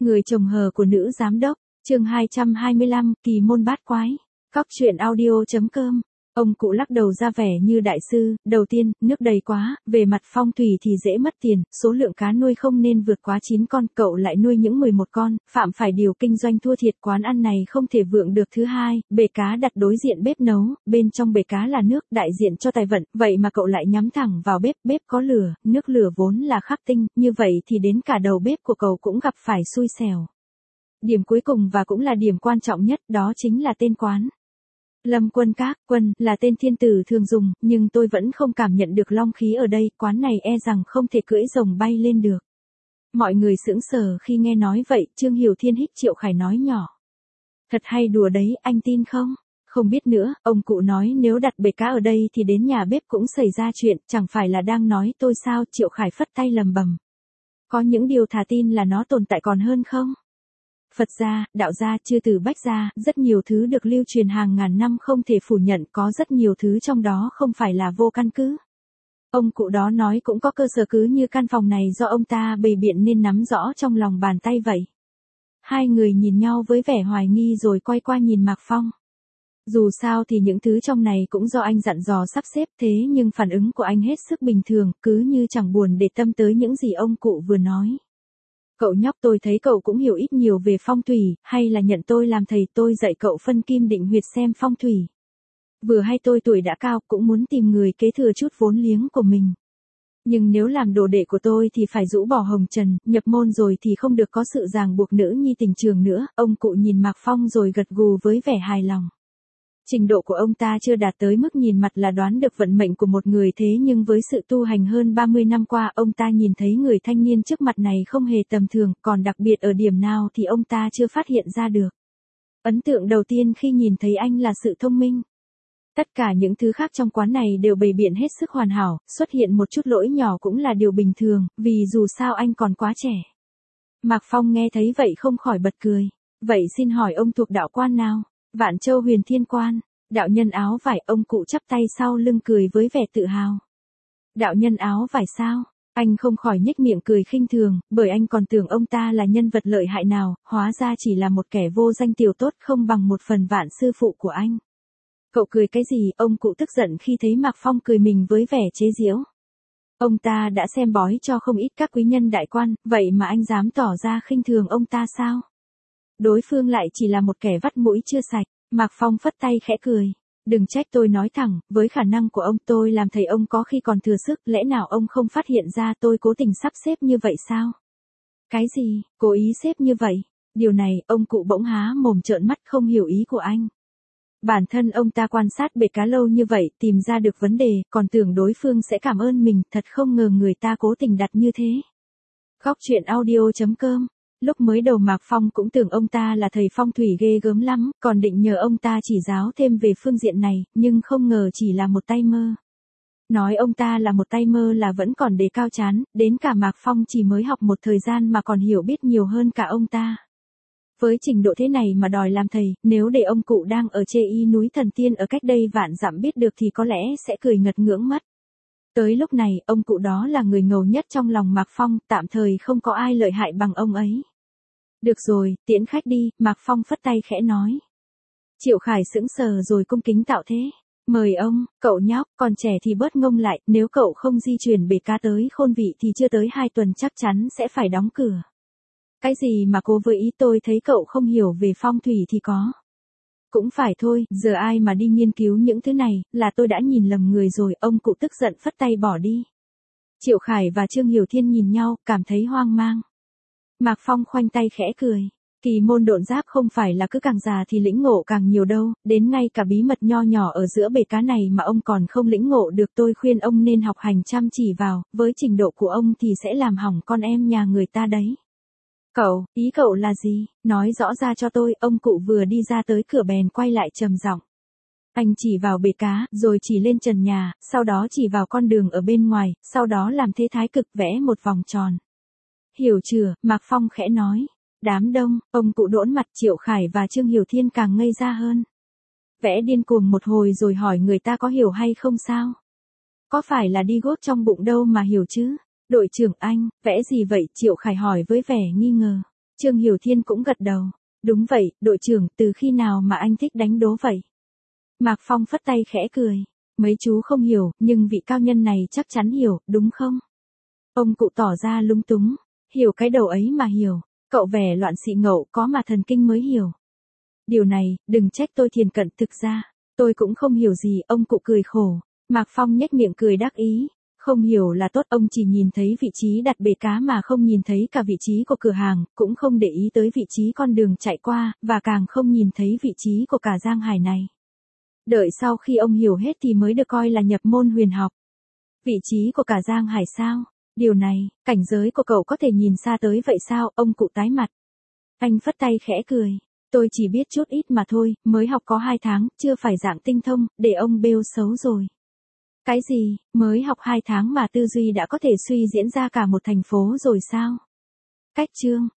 Người chồng hờ của nữ giám đốc, chương 225, kỳ môn bát quái. Cóc truyện audio.com. Ông cụ lắc đầu ra vẻ như đại sư, đầu tiên, nước đầy quá, về mặt phong thủy thì dễ mất tiền, số lượng cá nuôi không nên vượt quá 9 con, cậu lại nuôi những 11 con, phạm phải điều kinh doanh thua thiệt, quán ăn này không thể vượng được. Thứ hai, bể cá đặt đối diện bếp nấu, bên trong bể cá là nước, đại diện cho tài vận, vậy mà cậu lại nhắm thẳng vào bếp, bếp có lửa, nước lửa vốn là khắc tinh, như vậy thì đến cả đầu bếp của cậu cũng gặp phải xui xẻo. Điểm cuối cùng và cũng là điểm quan trọng nhất, đó chính là tên quán. Lâm Quân Các, Quân, là tên thiên tử thường dùng, nhưng tôi vẫn không cảm nhận được long khí ở đây, quán này e rằng không thể cưỡi rồng bay lên được. Mọi người sững sờ khi nghe nói vậy, Trương Hiểu Thiên hích Triệu Khải nói nhỏ. Thật hay đùa đấy, anh tin không? Không biết nữa, ông cụ nói nếu đặt bể cá ở đây thì đến nhà bếp cũng xảy ra chuyện, chẳng phải là đang nói tôi sao? Triệu Khải phất tay lầm bầm. Có những điều thà tin là nó tồn tại còn hơn không? Phật gia, đạo gia, chư từ Bách gia, rất nhiều thứ được lưu truyền hàng ngàn năm không thể phủ nhận, có rất nhiều thứ trong đó không phải là vô căn cứ. Ông cụ đó nói cũng có cơ sở, cứ như căn phòng này do ông ta bày biện nên nắm rõ trong lòng bàn tay vậy. Hai người nhìn nhau với vẻ hoài nghi rồi quay qua nhìn Mạc Phong. Dù sao thì những thứ trong này cũng do anh dặn dò sắp xếp, thế nhưng phản ứng của anh hết sức bình thường, cứ như chẳng buồn để tâm tới những gì ông cụ vừa nói. Cậu nhóc, tôi thấy cậu cũng hiểu ít nhiều về phong thủy, hay là nhận tôi làm thầy, tôi dạy cậu phân kim định huyệt xem phong thủy. Vừa hay tôi tuổi đã cao, cũng muốn tìm người kế thừa chút vốn liếng của mình. Nhưng nếu làm đồ đệ của tôi thì phải rũ bỏ hồng trần, nhập môn rồi thì không được có sự ràng buộc nữ nhi tình trường nữa. Ông cụ nhìn Mạc Phong rồi gật gù với vẻ hài lòng. Trình độ của ông ta chưa đạt tới mức nhìn mặt là đoán được vận mệnh của một người, thế nhưng với sự tu hành hơn 30 năm qua, ông ta nhìn thấy người thanh niên trước mặt này không hề tầm thường, còn đặc biệt ở điểm nào thì ông ta chưa phát hiện ra được. Ấn tượng đầu tiên khi nhìn thấy anh là sự thông minh. Tất cả những thứ khác trong quán này đều bày biện hết sức hoàn hảo, xuất hiện một chút lỗi nhỏ cũng là điều bình thường, vì dù sao anh còn quá trẻ. Mạc Phong nghe thấy vậy không khỏi bật cười. Vậy xin hỏi ông thuộc đạo quan nào? Vạn Châu Huyền Thiên Quan. Đạo nhân áo vải, ông cụ chắp tay sau lưng cười với vẻ tự hào. Đạo nhân áo vải sao? Anh không khỏi nhếch miệng cười khinh thường, bởi anh còn tưởng ông ta là nhân vật lợi hại nào, hóa ra chỉ là một kẻ vô danh tiểu tốt không bằng một phần vạn sư phụ của anh. Cậu cười cái gì? Ông cụ tức giận khi thấy Mạc Phong cười mình với vẻ chế giễu. Ông ta đã xem bói cho không ít các quý nhân đại quan, vậy mà anh dám tỏ ra khinh thường ông ta sao? Đối phương lại chỉ là một kẻ vắt mũi chưa sạch. Mạc Phong phất tay khẽ cười. Đừng trách tôi nói thẳng, với khả năng của ông tôi làm thầy ông có khi còn thừa sức, lẽ nào ông không phát hiện ra tôi cố tình sắp xếp như vậy sao? Cái gì, cố ý xếp như vậy? Điều này, ông cụ bỗng há mồm trợn mắt không hiểu ý của anh. Bản thân ông ta quan sát bể cá lâu như vậy, tìm ra được vấn đề, còn tưởng đối phương sẽ cảm ơn mình, thật không ngờ người ta cố tình đặt như thế. Cóc truyện audio.com. Lúc mới đầu Mạc Phong cũng tưởng ông ta là thầy phong thủy ghê gớm lắm, còn định nhờ ông ta chỉ giáo thêm về phương diện này, nhưng không ngờ chỉ là một tay mơ. Nói ông ta là một tay mơ là vẫn còn đề cao chán, đến cả Mạc Phong chỉ mới học một thời gian mà còn hiểu biết nhiều hơn cả ông ta. Với trình độ thế này mà đòi làm thầy, nếu để ông cụ đang ở Chê Y núi Thần Tiên ở cách đây vạn dặm biết được thì có lẽ sẽ cười ngật ngưỡng mất. Tới lúc này, ông cụ đó là người ngầu nhất trong lòng Mạc Phong, tạm thời không có ai lợi hại bằng ông ấy. Được rồi, tiễn khách đi, Mạc Phong phất tay khẽ nói. Triệu Khải sững sờ rồi cung kính tạo thế. Mời ông, cậu nhóc, còn trẻ thì bớt ngông lại, nếu cậu không di chuyển bể cá tới Khôn Vị thì chưa tới 2 tuần chắc chắn sẽ phải đóng cửa. Cái gì mà cố với ý, tôi thấy cậu không hiểu về phong thủy thì có. Cũng phải thôi, giờ ai mà đi nghiên cứu những thứ này, là tôi đã nhìn lầm người rồi, ông cụ tức giận phất tay bỏ đi. Triệu Khải và Trương Hiểu Thiên nhìn nhau, cảm thấy hoang mang. Mạc Phong khoanh tay khẽ cười. Kỳ môn độn giáp không phải là cứ càng già thì lĩnh ngộ càng nhiều đâu, đến ngay cả bí mật nho nhỏ ở giữa bể cá này mà ông còn không lĩnh ngộ được, tôi khuyên ông nên học hành chăm chỉ vào, với trình độ của ông thì sẽ làm hỏng con em nhà người ta đấy. Cậu, ý cậu là gì? Nói rõ ra cho tôi, ông cụ vừa đi ra tới cửa bèn quay lại trầm giọng. Anh chỉ vào bể cá, rồi chỉ lên trần nhà, sau đó chỉ vào con đường ở bên ngoài, sau đó làm thế thái cực vẽ một vòng tròn. Hiểu chưa? Mạc Phong khẽ nói. Đám đông, ông cụ đỗn mặt. Triệu Khải và Trương Hiểu Thiên càng ngây ra hơn. Vẽ điên cuồng một hồi rồi hỏi người ta có hiểu hay không sao? Có phải là đi gót trong bụng đâu mà hiểu chứ? Đội trưởng anh, vẽ gì vậy? Triệu Khải hỏi với vẻ nghi ngờ. Trương Hiểu Thiên cũng gật đầu. Đúng vậy, đội trưởng, từ khi nào mà anh thích đánh đố vậy? Mạc Phong phất tay khẽ cười. Mấy chú không hiểu, nhưng vị cao nhân này chắc chắn hiểu, đúng không? Ông cụ tỏ ra lúng túng. Hiểu cái đầu ấy mà hiểu. Cậu vẻ loạn xị ngậu, có mà thần kinh mới hiểu. Điều này, đừng trách tôi thiền cận, thực ra tôi cũng không hiểu gì. Ông cụ cười khổ. Mạc Phong nhếch miệng cười đắc ý. Không hiểu là tốt, ông chỉ nhìn thấy vị trí đặt bể cá mà không nhìn thấy cả vị trí của cửa hàng, cũng không để ý tới vị trí con đường chạy qua, và càng không nhìn thấy vị trí của cả giang hải này. Đợi sau khi ông hiểu hết thì mới được coi là nhập môn huyền học. Vị trí của cả giang hải sao? Điều này, cảnh giới của cậu có thể nhìn xa tới vậy sao? Ông cụ tái mặt. Anh phất tay khẽ cười. Tôi chỉ biết chút ít mà thôi, mới học có 2 tháng, chưa phải dạng tinh thông, để ông bêu xấu rồi. Cái gì, mới học 2 tháng mà tư duy đã có thể suy diễn ra cả một thành phố rồi sao? Cách chương.